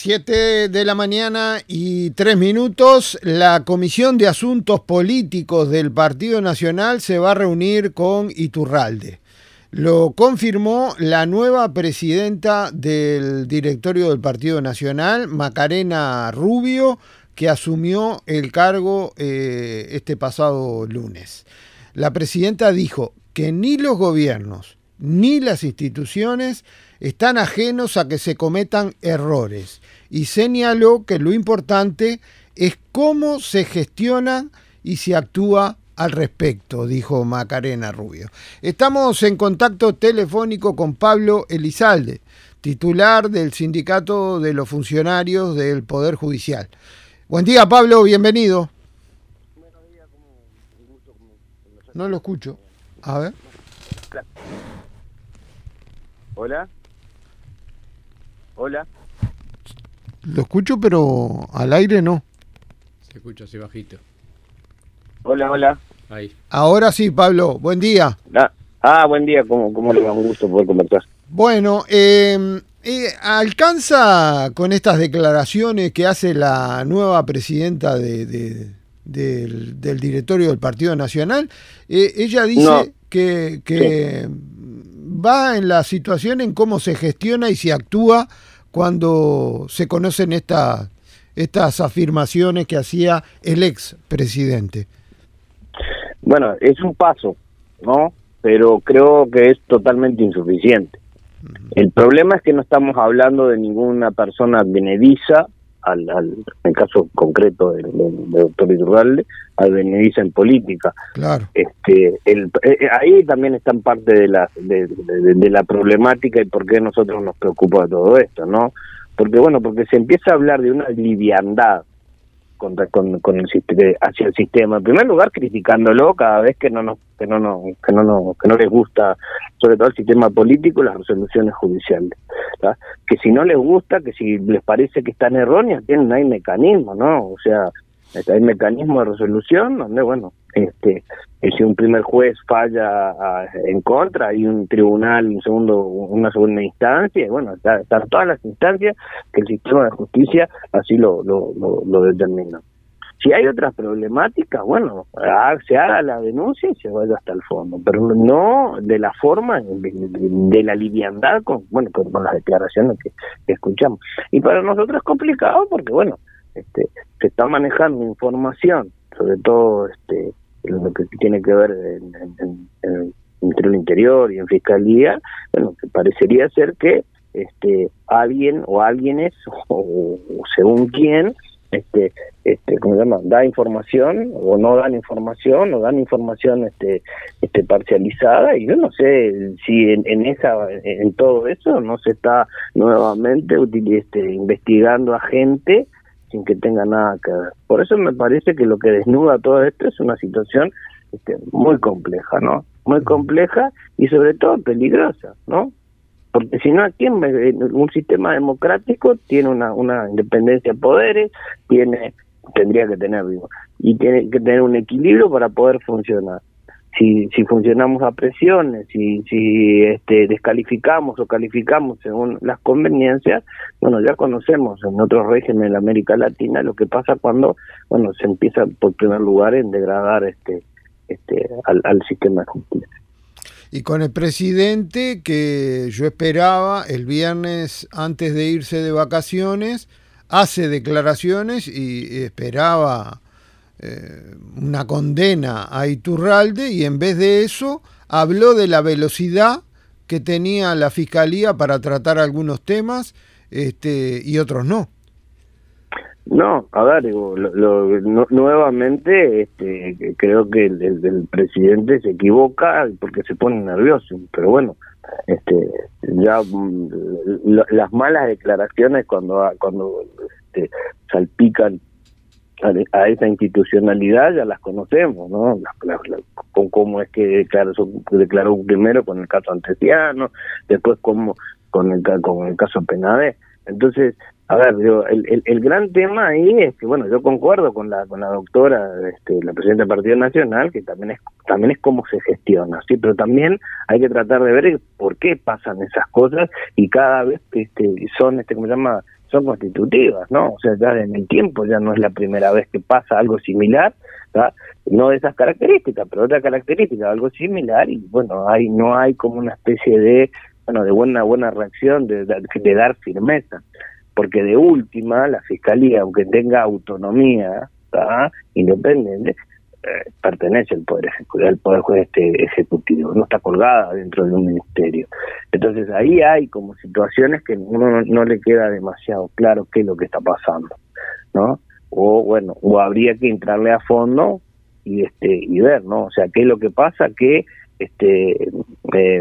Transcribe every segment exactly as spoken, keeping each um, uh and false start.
Siete de la mañana y tres minutos. La Comisión de Asuntos Políticos del Partido Nacional se va a reunir con Iturralde. Lo confirmó la nueva presidenta del directorio del Partido Nacional, Macarena Rubio, que asumió el cargo eh, este pasado lunes. La presidenta dijo que ni los gobiernos ni las instituciones están ajenos a que se cometan errores y señaló que lo importante es cómo se gestiona y se actúa al respecto, dijo Macarena Rubio. Estamos en contacto telefónico con Pablo Elizalde, titular del Sindicato de los Funcionarios del Poder Judicial. Buen día, Pablo, bienvenido. Buenos días, como un gusto. Como, como no lo escucho. A ver. Hola. Hola. Lo escucho, pero al aire no. Se escucha así bajito. Hola, hola. Ahí. Ahora sí, Pablo, buen día. Ah, ah buen día, ¿cómo, cómo le va? Un gusto poder conversar. Bueno, eh, eh, ¿alcanza con estas declaraciones que hace la nueva presidenta de, de, del, del directorio del Partido Nacional? Eh, ella dice no. que, que sí. va en la situación en cómo se gestiona y se actúa cuando se conocen esta, estas afirmaciones que hacía el ex presidente. Bueno, es un paso, ¿no? Pero creo que es totalmente insuficiente. Uh-huh. El problema es que no estamos hablando de ninguna persona advenediza, al, al, en el caso concreto del, del, del doctor Iturralde, advenediza en política. Claro. Este, el, eh, ahí también están parte de la de, de, de la problemática y por qué a nosotros nos preocupa todo esto, ¿no? Porque bueno, porque se empieza a hablar de una liviandad contra con, con el sistema, hacia el sistema. En primer lugar, criticándolo cada vez que no nos que no nos que no nos que no les gusta, sobre todo el sistema político y las resoluciones judiciales, ¿verdad? Que si no les gusta, que si les parece que están erróneas, tienen hay mecanismos, ¿no? O sea, hay mecanismo de resolución donde, bueno, este si un primer juez falla a, en contra, hay un tribunal, un segundo, una segunda instancia, y bueno, están está todas las instancias que el sistema de justicia así lo, lo, lo, lo determina. Si hay otras problemáticas, bueno, se haga la denuncia y se vaya hasta el fondo, pero no de la forma, de, de la liviandad con, bueno, con, con las declaraciones que, que escuchamos. Y para nosotros es complicado porque, bueno, este se está manejando información, sobre todo este lo que tiene que ver en, en, en, en el Ministerio del Interior y en Fiscalía, bueno, que parecería ser que este alguien o alguienes o, o según quién este este ¿cómo se llama? Da información o no dan información o dan información este este parcializada, y yo no sé si en, en esa en todo eso no se está nuevamente util, este, investigando a gente sin que tenga nada que ver. Por eso me parece que lo que desnuda todo esto es una situación este, muy compleja, ¿no? Muy compleja y sobre todo peligrosa, ¿no? Porque si no, aquí un sistema democrático tiene una, una independencia de poderes, tiene tendría que tener, digo, y tiene que tener un equilibrio para poder funcionar. Si si funcionamos a presiones, si si este descalificamos o calificamos según las conveniencias, bueno, ya conocemos en otros regímenes de América Latina lo que pasa cuando, bueno, se empieza por primer lugar en degradar este este al, al sistema de justicia. Y con el presidente que yo esperaba el viernes antes de irse de vacaciones, hace declaraciones y esperaba Eh, una condena a Iturralde, y en vez de eso habló de la velocidad que tenía la Fiscalía para tratar algunos temas este, y otros no. No, a ver, digo, lo, lo, no, nuevamente este, creo que el, el, el presidente se equivoca porque se pone nervioso, pero bueno, este ya lo, las malas declaraciones cuando cuando este, salpican a, a esa institucionalidad ya las conocemos, ¿no? Las, las, las, con cómo es que declaró, declaró primero con el caso Antesiano, después como con el con el caso Penade. Entonces, a ver, yo, el, el el gran tema ahí es que, bueno, yo concuerdo con la con la doctora, este, la presidenta del Partido Nacional, que también es también es cómo se gestiona, sí, pero también hay que tratar de ver por qué pasan esas cosas y cada vez este son este cómo se llama son constitutivas, ¿no? O sea, ya en el tiempo ya no es la primera vez que pasa algo similar, ¿tá? No de esas características, pero otra característica, algo similar, y bueno, hay no hay como una especie de, bueno, de buena buena reacción, de, de, de dar firmeza, porque de última, la Fiscalía, aunque tenga autonomía, ¿tá? Independiente, eh, pertenece al Poder Ejecutivo, al Poder este, Ejecutivo, no está colgada dentro de un ministerio. Entonces ahí hay como situaciones que uno no, no le queda demasiado claro qué es lo que está pasando, ¿no? O bueno, o habría que entrarle a fondo y este y ver, ¿no? O sea, qué es lo que pasa, que este eh,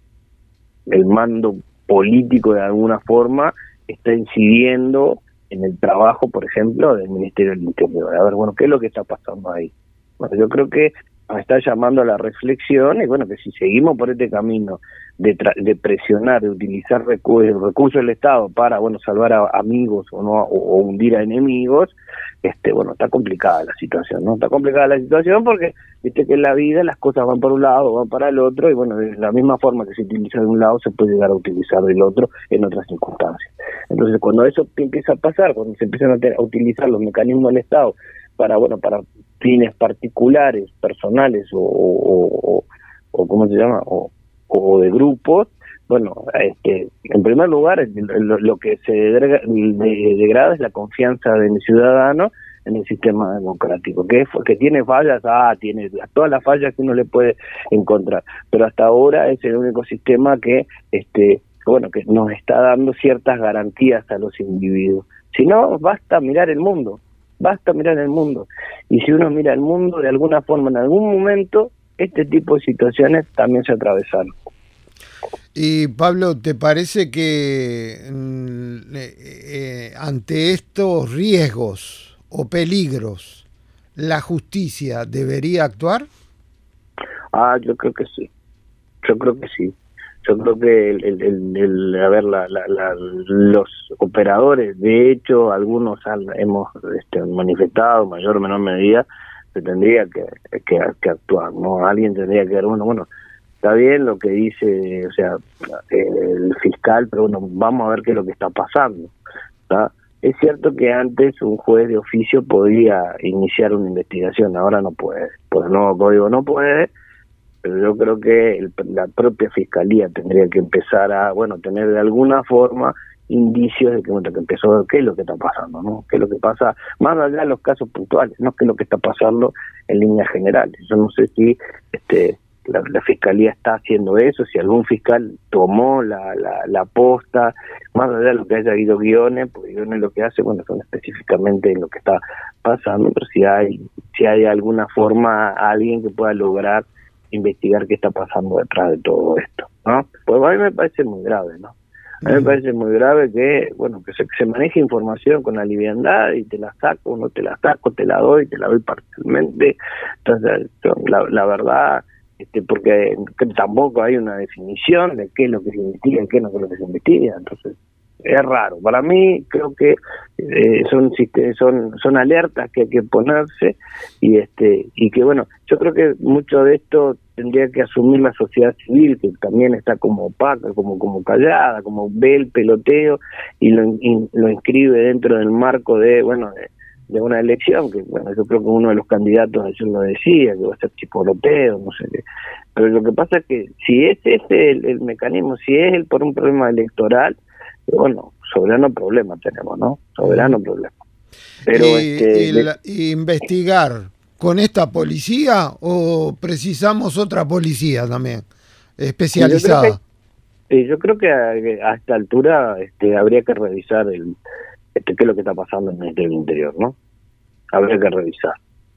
el mando político de alguna forma está incidiendo en el trabajo, por ejemplo, del Ministerio del Interior. A ver, bueno, ¿qué es lo que está pasando ahí? Bueno, yo creo que nos está llamando a la reflexión, y bueno, que si seguimos por este camino de, tra de presionar, de utilizar recursos, recursos del Estado para, bueno, salvar a amigos o no, o, o hundir a enemigos, este, bueno, está complicada la situación, ¿no? Está complicada la situación porque, viste que en la vida las cosas van por un lado, van para el otro, y bueno, de la misma forma que se utiliza de un lado, se puede llegar a utilizar del otro en otras circunstancias. Entonces, cuando eso empieza a pasar, cuando se empiezan a, a utilizar los mecanismos del Estado para, bueno, para fines particulares, personales o, o, o, o ¿cómo se llama? O, o de grupos, bueno, este, en primer lugar, lo, lo que se degrada, degrada es la confianza del ciudadano en el sistema democrático, que, que tiene fallas, ah, tiene todas las fallas que uno le puede encontrar, pero hasta ahora es el único sistema que, este, bueno, que nos está dando ciertas garantías a los individuos. Si no, basta mirar el mundo. Basta mirar el mundo. Y si uno mira el mundo, de alguna forma, en algún momento, este tipo de situaciones también se atravesaron. Y Pablo, ¿te parece que mm, eh, ante estos riesgos o peligros, la justicia debería actuar? Ah, yo creo que sí. Yo creo que sí. Yo creo que el, el, el, el a ver, la, la, la, los operadores, de hecho, algunos han, hemos este, manifestado, en mayor o menor medida, se tendría que, que, que actuar, ¿no? Alguien tendría que ver, bueno, bueno, está bien lo que dice, o sea, el fiscal, pero bueno, vamos a ver qué es lo que está pasando, ¿está? Es cierto que antes un juez de oficio podía iniciar una investigación, ahora no puede, por el nuevo código no puede, pero yo creo que el, la propia Fiscalía tendría que empezar a, bueno, tener de alguna forma indicios de que, bueno, que empezó a ver qué es lo que está pasando, ¿no? Qué es lo que pasa, más allá de los casos puntuales, no qué es lo que está pasando en líneas generales. Yo no sé si este la, la Fiscalía está haciendo eso, si algún fiscal tomó la, la, la posta, más allá de lo que haya habido guiones, porque guiones lo que hace, bueno, son específicamente en lo que está pasando, pero si hay, si hay alguna forma, alguien que pueda lograr investigar qué está pasando detrás de todo esto, ¿no? Pues a mí me parece muy grave, ¿no? A mí me parece muy grave que, bueno, que se, se maneje información con la liviandad y te la saco, no te la saco, te la doy, te la doy parcialmente. Entonces, la, la verdad, este, porque tampoco hay una definición de qué es lo que se investiga y qué no es lo que se investiga, entonces es raro. Para mí creo que eh, son son son alertas que hay que ponerse y este y que bueno, yo creo que mucho de esto tendría que asumir la sociedad civil, que también está como opaca, como como callada, como ve el peloteo y lo in, lo inscribe dentro del marco de bueno de, de una elección, que bueno, yo creo que uno de los candidatos ayer lo decía, que va a ser chicoloteo, no sé qué. Pero lo que pasa es que si es ese el, el mecanismo, si es el por un problema electoral, bueno, soberano problema tenemos, ¿no? Soberano problema. Pero y, este, y la, y investigar con esta policía o precisamos otra policía también especializada. Yo creo que, yo creo que a, a esta altura este, habría que revisar el este qué es lo que está pasando en el Ministerio del Interior, ¿no? Habría que revisar.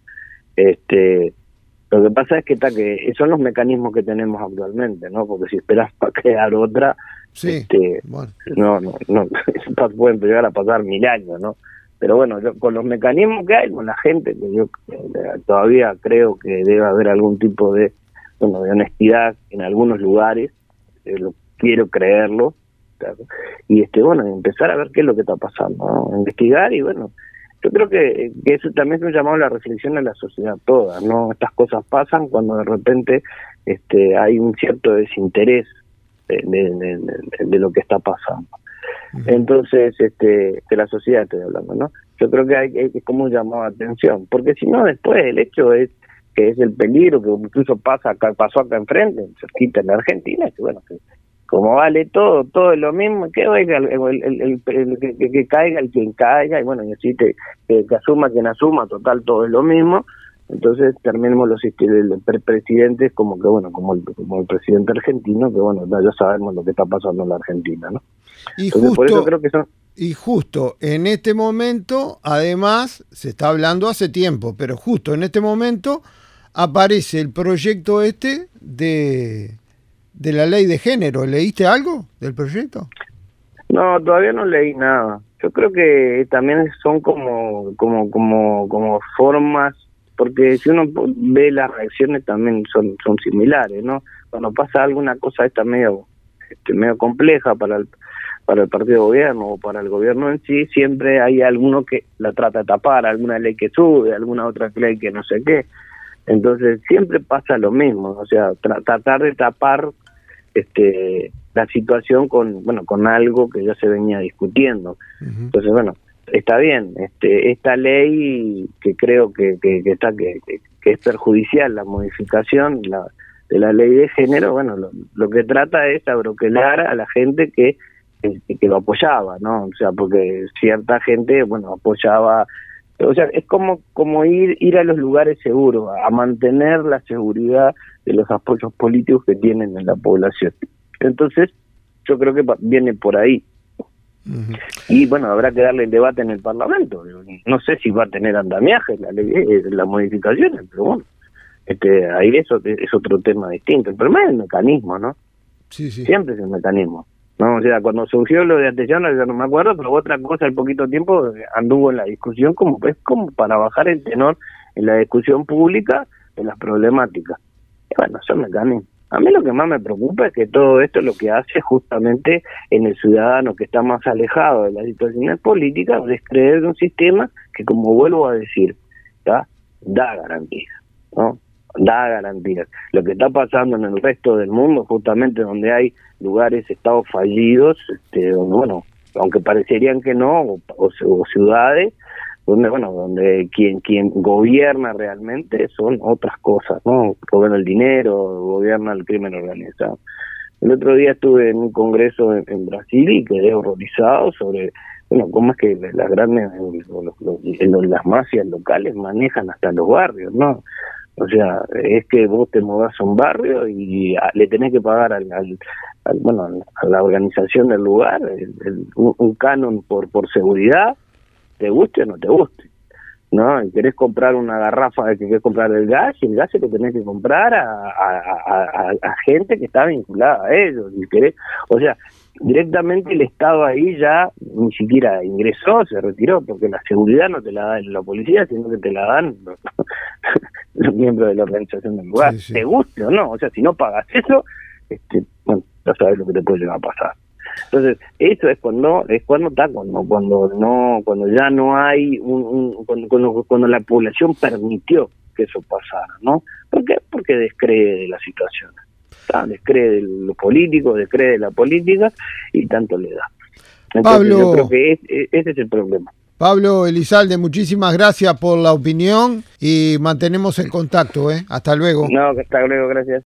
Este, lo que pasa es que está que son los mecanismos que tenemos actualmente, ¿no? Porque si esperas para crear otra, sí, este, bueno. no, no, no, pueden llegar a pasar mil años, ¿no? Pero bueno, yo, con los mecanismos que hay, con la gente, que yo eh, todavía creo que debe haber algún tipo de, bueno, de honestidad en algunos lugares, eh, lo quiero creerlo, ¿claro? Y este, bueno, empezar a ver qué es lo que está pasando, ¿no? Investigar y bueno, yo creo que, que eso también es un llamado a la reflexión a la sociedad toda, ¿no? Estas cosas pasan cuando de repente este hay un cierto desinterés de, de, de, de, de lo que está pasando. Uh-huh. Entonces, este, de la sociedad estoy hablando, ¿no? Yo creo que hay, hay como un llamado a atención, porque si no, después el hecho es que es el peligro que incluso pasa acá, pasó acá enfrente, cerquita en la Argentina, que bueno, que como vale todo, todo es lo mismo, que oiga, el, el, el, el, el que, que, que caiga el quien caiga, y bueno, y así te, que, que asuma quien asuma, total, todo es lo mismo. Entonces terminemos los presidentes como que bueno, como el, como el presidente argentino, que bueno, ya sabemos lo que está pasando en la Argentina, ¿no? Y Entonces, justo, por eso creo que son... y justo en este momento, además, se está hablando hace tiempo, pero justo en este momento aparece el proyecto este de, de la ley de género. ¿Leíste algo del proyecto? No, todavía no leí nada. Yo creo que también son como, como, como, como formas, porque si uno ve las reacciones también son son similares, ¿no? Cuando pasa alguna cosa esta medio este, medio compleja para el para el partido de gobierno o para el gobierno en sí, siempre hay alguno que la trata de tapar, alguna ley que sube, alguna otra ley que no sé qué. Entonces siempre pasa lo mismo, o sea, tra tratar de tapar este la situación con bueno con algo que ya se venía discutiendo. Uh-huh. Entonces, bueno, está bien, este esta ley que creo que, que, que está que, que es perjudicial, la modificación la, de la ley de género, bueno, lo, lo que trata es abroquelar a la gente que, que que lo apoyaba, ¿no? O sea, porque cierta gente, bueno, apoyaba, o sea, es como como ir ir a los lugares seguros, a mantener la seguridad de los apoyos políticos que tienen en la población. Entonces, yo creo que viene por ahí. Uh-huh. Y bueno, habrá que darle el debate en el Parlamento. No sé si va a tener andamiaje la ley, las modificaciones, pero bueno, este, ahí eso es otro tema distinto. El problema es el mecanismo, ¿no? Sí, sí. Siempre es el mecanismo, ¿no? O sea, cuando surgió lo de Antellano, yo no me acuerdo, pero otra cosa, al poquito tiempo anduvo en la discusión como es como para bajar el tenor en la discusión pública de las problemáticas. Y bueno, son mecanismos. A mí lo que más me preocupa es que todo esto lo que hace justamente en el ciudadano que está más alejado de las situaciones políticas es creer en un sistema que, como vuelvo a decir, ¿tá? da garantías, ¿no? Da garantías. Lo que está pasando en el resto del mundo, justamente donde hay lugares, estados fallidos, este, donde, bueno, aunque parecerían que no, o, o, o ciudades, donde bueno donde quien quien gobierna realmente son otras cosas, ¿no? Gobierna el dinero, gobierna el crimen organizado. El otro día estuve en un congreso en, en Brasil y quedé horrorizado sobre bueno cómo es que las grandes los, los, los, las mafias locales manejan hasta los barrios, ¿no? O sea, es que vos te mudás a un barrio y a, le tenés que pagar al, al, al bueno a la organización del lugar el, el, un, un canon por por seguridad, te guste o no te guste, ¿no? Y querés comprar una garrafa, que querés comprar el gas, y el gas se lo tenés que comprar a, a, a, a gente que está vinculada a ellos, y querés, o sea, directamente el Estado ahí ya ni siquiera ingresó, se retiró, porque la seguridad no te la da la policía, sino que te la dan los, los miembros de la organización del lugar, sí, sí. Te guste o no, o sea, si no pagas eso, este, bueno, ya sabes lo que te puede llegar a pasar. Entonces eso es cuando es cuando está cuando cuando no cuando ya no hay un, un cuando, cuando cuando la población permitió que eso pasara, ¿no? ¿Por qué? Porque descree de la situación, ¿tá? Descree de los políticos, descree de la política y tanto le da. Entonces, Pablo, yo creo que es, es, ese es el problema. Pablo Elizalde, muchísimas gracias por la opinión y mantenemos el contacto, ¿eh? Hasta luego. No, hasta luego, gracias.